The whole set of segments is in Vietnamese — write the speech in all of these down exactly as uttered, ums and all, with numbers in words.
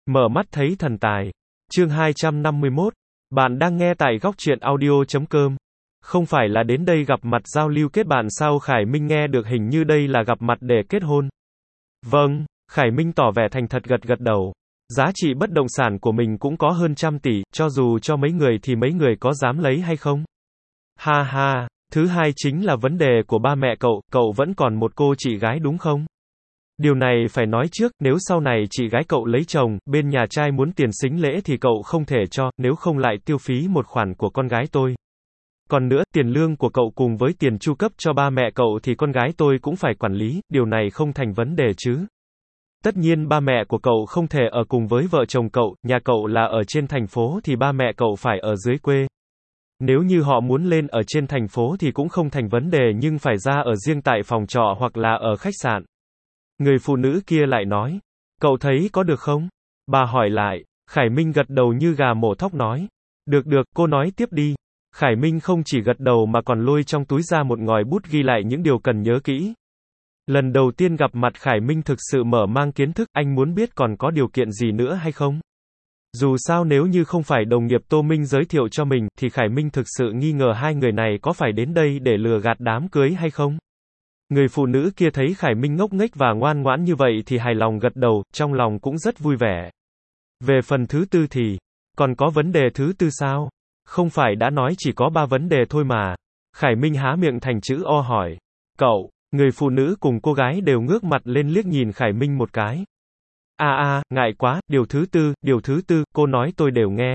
Mở mắt thấy thần tài. Chương hai trăm năm mươi mốt. Bạn đang nghe tại góc truyện audio chấm com. Không phải là đến đây gặp mặt giao lưu kết bạn sao? Khải Minh nghe được hình như đây là gặp mặt để kết hôn. Vâng, Khải Minh tỏ vẻ thành thật gật gật đầu. Giá trị bất động sản của mình cũng có hơn trăm tỷ, cho dù cho mấy người thì mấy người có dám lấy hay không? Ha ha, thứ hai chính là vấn đề của ba mẹ cậu, cậu vẫn còn một cô chị gái đúng không? Điều này phải nói trước, nếu sau này chị gái cậu lấy chồng, bên nhà trai muốn tiền sính lễ thì cậu không thể cho, nếu không lại tiêu phí một khoản của con gái tôi. Còn nữa, tiền lương của cậu cùng với tiền chu cấp cho ba mẹ cậu thì con gái tôi cũng phải quản lý, điều này không thành vấn đề chứ. Tất nhiên ba mẹ của cậu không thể ở cùng với vợ chồng cậu, nhà cậu là ở trên thành phố thì ba mẹ cậu phải ở dưới quê. Nếu như họ muốn lên ở trên thành phố thì cũng không thành vấn đề nhưng phải ra ở riêng tại phòng trọ hoặc là ở khách sạn. Người phụ nữ kia lại nói, cậu thấy có được không? Bà hỏi lại, Khải Minh gật đầu như gà mổ thóc nói, được được, cô nói tiếp đi. Khải Minh không chỉ gật đầu mà còn lôi trong túi ra một ngòi bút ghi lại những điều cần nhớ kỹ. Lần đầu tiên gặp mặt Khải Minh thực sự mở mang kiến thức, anh muốn biết còn có điều kiện gì nữa hay không? Dù sao nếu như không phải đồng nghiệp Tô Minh giới thiệu cho mình, thì Khải Minh thực sự nghi ngờ hai người này có phải đến đây để lừa gạt đám cưới hay không? Người phụ nữ kia thấy Khải Minh ngốc nghếch và ngoan ngoãn như vậy thì hài lòng gật đầu, trong lòng cũng rất vui vẻ. Về phần thứ tư thì, còn có vấn đề thứ tư sao? Không phải đã nói chỉ có ba vấn đề thôi mà. Khải Minh há miệng thành chữ O hỏi. Cậu, người phụ nữ cùng cô gái đều ngước mặt lên liếc nhìn Khải Minh một cái. A a, ngại quá, điều thứ tư, điều thứ tư, cô nói tôi đều nghe.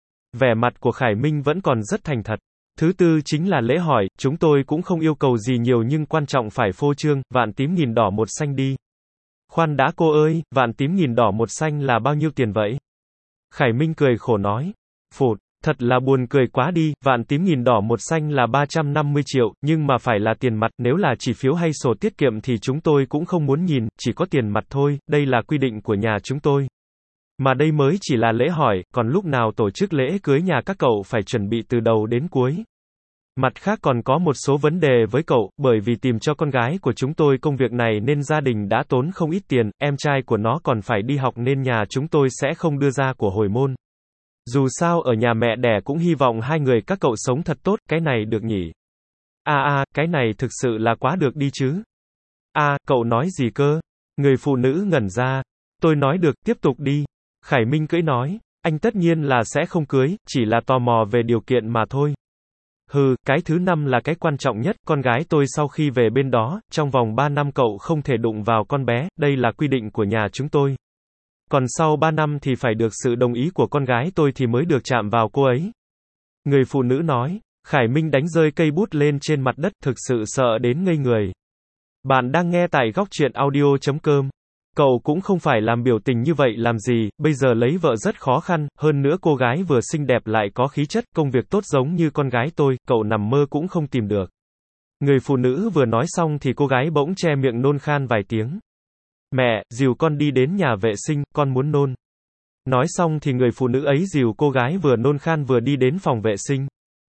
Vẻ mặt của Khải Minh vẫn còn rất thành thật. Thứ tư chính là lễ hỏi, chúng tôi cũng không yêu cầu gì nhiều nhưng quan trọng phải phô trương, vạn tím nghìn đỏ một xanh đi. Khoan đã cô ơi, vạn tím nghìn đỏ một xanh là bao nhiêu tiền vậy? Khải Minh cười khổ nói. Phụt, thật là buồn cười quá đi, vạn tím nghìn đỏ một xanh là ba trăm năm mươi triệu, nhưng mà phải là tiền mặt, nếu là chỉ phiếu hay sổ tiết kiệm thì chúng tôi cũng không muốn nhìn, chỉ có tiền mặt thôi, đây là quy định của nhà chúng tôi. Mà đây mới chỉ là lễ hỏi, còn lúc nào tổ chức lễ cưới nhà các cậu phải chuẩn bị từ đầu đến cuối. Mặt khác còn có một số vấn đề với cậu, bởi vì tìm cho con gái của chúng tôi công việc này nên gia đình đã tốn không ít tiền, em trai của nó còn phải đi học nên nhà chúng tôi sẽ không đưa ra của hồi môn. Dù sao ở nhà mẹ đẻ cũng hy vọng hai người các cậu sống thật tốt, cái này được nhỉ? À à, cái này thực sự là quá được đi chứ. À, cậu nói gì cơ? Người phụ nữ ngẩn ra. Tôi nói được, tiếp tục đi. Khải Minh cưỡi nói, anh tất nhiên là sẽ không cưới, chỉ là tò mò về điều kiện mà thôi. Hừ, cái thứ năm là cái quan trọng nhất, con gái tôi sau khi về bên đó, trong vòng ba năm cậu không thể đụng vào con bé, đây là quy định của nhà chúng tôi. Còn sau ba năm thì phải được sự đồng ý của con gái tôi thì mới được chạm vào cô ấy. Người phụ nữ nói, Khải Minh đánh rơi cây bút lên trên mặt đất, thực sự sợ đến ngây người. Bạn đang nghe tại góc truyện audio chấm com. Cậu cũng không phải làm biểu tình như vậy làm gì, bây giờ lấy vợ rất khó khăn, hơn nữa cô gái vừa xinh đẹp lại có khí chất, công việc tốt giống như con gái tôi, cậu nằm mơ cũng không tìm được. Người phụ nữ vừa nói xong thì cô gái bỗng che miệng nôn khan vài tiếng. Mẹ, dìu con đi đến nhà vệ sinh, con muốn nôn. Nói xong thì người phụ nữ ấy dìu cô gái vừa nôn khan vừa đi đến phòng vệ sinh.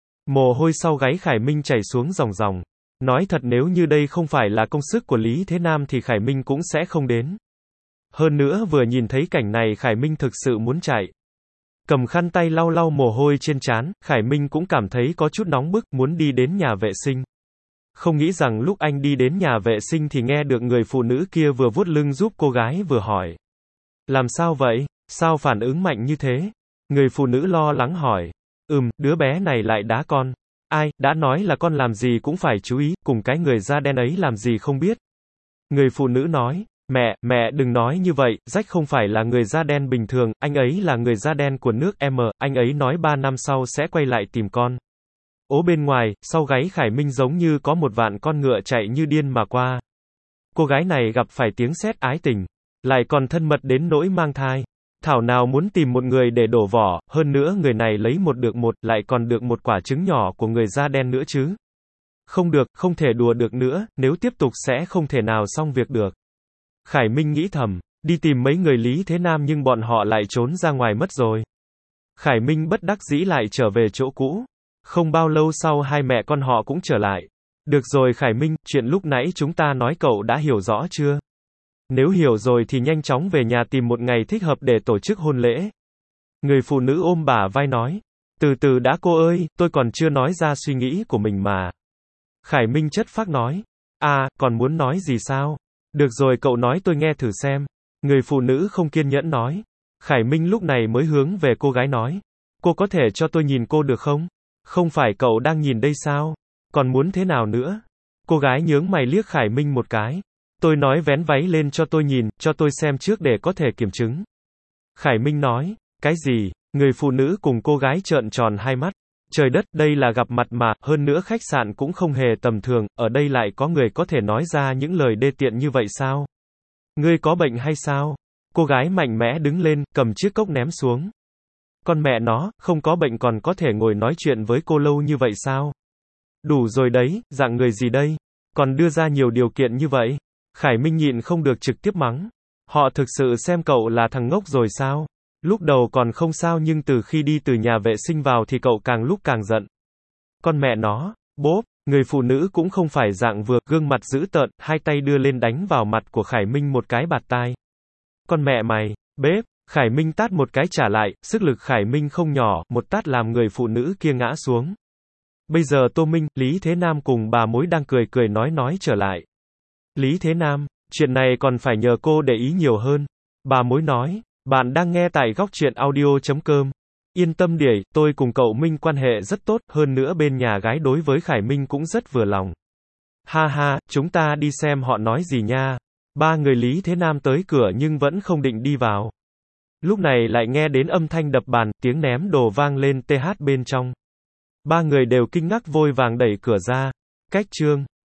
Mồ hôi sau gáy Khải Minh chảy xuống ròng ròng. Nói thật nếu như đây không phải là công sức của Lý Thế Nam thì Khải Minh cũng sẽ không đến. Hơn nữa vừa nhìn thấy cảnh này Khải Minh thực sự muốn chạy. Cầm khăn tay lau lau mồ hôi trên trán, Khải Minh cũng cảm thấy có chút nóng bức, muốn đi đến nhà vệ sinh. Không nghĩ rằng lúc anh đi đến nhà vệ sinh thì nghe được người phụ nữ kia vừa vuốt lưng giúp cô gái vừa hỏi. Làm sao vậy? Sao phản ứng mạnh như thế? Người phụ nữ lo lắng hỏi. Ừm, đứa bé này lại đá con. Ai, đã nói là con làm gì cũng phải chú ý, cùng cái người da đen ấy làm gì không biết. Người phụ nữ nói. Mẹ, mẹ đừng nói như vậy, Jack không phải là người da đen bình thường, anh ấy là người da đen của nước M, anh ấy nói ba năm sau sẽ quay lại tìm con. Ố bên ngoài, sau gáy Khải Minh giống như có một vạn con ngựa chạy như điên mà qua. Cô gái này gặp phải tiếng sét ái tình, lại còn thân mật đến nỗi mang thai. Thảo nào muốn tìm một người để đổ vỏ, hơn nữa người này lấy một được một, lại còn được một quả trứng nhỏ của người da đen nữa chứ. Không được, không thể đùa được nữa, nếu tiếp tục sẽ không thể nào xong việc được. Khải Minh nghĩ thầm, đi tìm mấy người Lý Thế Nam nhưng bọn họ lại trốn ra ngoài mất rồi. Khải Minh bất đắc dĩ lại trở về chỗ cũ. Không bao lâu sau hai mẹ con họ cũng trở lại. Được rồi Khải Minh, chuyện lúc nãy chúng ta nói cậu đã hiểu rõ chưa? Nếu hiểu rồi thì nhanh chóng về nhà tìm một ngày thích hợp để tổ chức hôn lễ. Người phụ nữ ôm bả vai nói. Từ từ đã cô ơi, tôi còn chưa nói ra suy nghĩ của mình mà. Khải Minh chất phác nói. À, còn muốn nói gì sao? Được rồi cậu nói tôi nghe thử xem. Người phụ nữ không kiên nhẫn nói. Khải Minh lúc này mới hướng về cô gái nói. Cô có thể cho tôi nhìn cô được không? Không phải cậu đang nhìn đây sao? Còn muốn thế nào nữa? Cô gái nhướng mày liếc Khải Minh một cái. Tôi nói vén váy lên cho tôi nhìn, cho tôi xem trước để có thể kiểm chứng. Khải Minh nói. Cái gì? Người phụ nữ cùng cô gái trợn tròn hai mắt. Trời đất, đây là gặp mặt mà, hơn nữa khách sạn cũng không hề tầm thường, ở đây lại có người có thể nói ra những lời đê tiện như vậy sao? Ngươi có bệnh hay sao? Cô gái mạnh mẽ đứng lên, cầm chiếc cốc ném xuống. Con mẹ nó, không có bệnh còn có thể ngồi nói chuyện với cô lâu như vậy sao? Đủ rồi đấy, dạng người gì đây? Còn đưa ra nhiều điều kiện như vậy? Khải Minh nhịn không được trực tiếp mắng. Họ thực sự xem cậu là thằng ngốc rồi sao? Lúc đầu còn không sao nhưng từ khi đi từ nhà vệ sinh vào thì cậu càng lúc càng giận. Con mẹ nó, bốp, người phụ nữ cũng không phải dạng vừa, gương mặt dữ tợn, hai tay đưa lên đánh vào mặt của Khải Minh một cái bạt tai. Con mẹ mày, bếp, Khải Minh tát một cái trả lại, sức lực Khải Minh không nhỏ, một tát làm người phụ nữ kia ngã xuống. Bây giờ Tô Minh, Lý Thế Nam cùng bà mối đang cười cười nói nói trở lại. Lý Thế Nam, chuyện này còn phải nhờ cô để ý nhiều hơn. Bà mối nói. Bạn đang nghe tại góc truyện audio chấm com. Yên tâm đi, tôi cùng cậu Minh quan hệ rất tốt, hơn nữa bên nhà gái đối với Khải Minh cũng rất vừa lòng. Ha ha, chúng ta đi xem họ nói gì nha. Ba người Lý Thế Nam tới cửa nhưng vẫn không định đi vào. Lúc này lại nghe đến âm thanh đập bàn, tiếng ném đồ vang lên th bên trong. Ba người đều kinh ngạc vội vàng đẩy cửa ra. Cách chương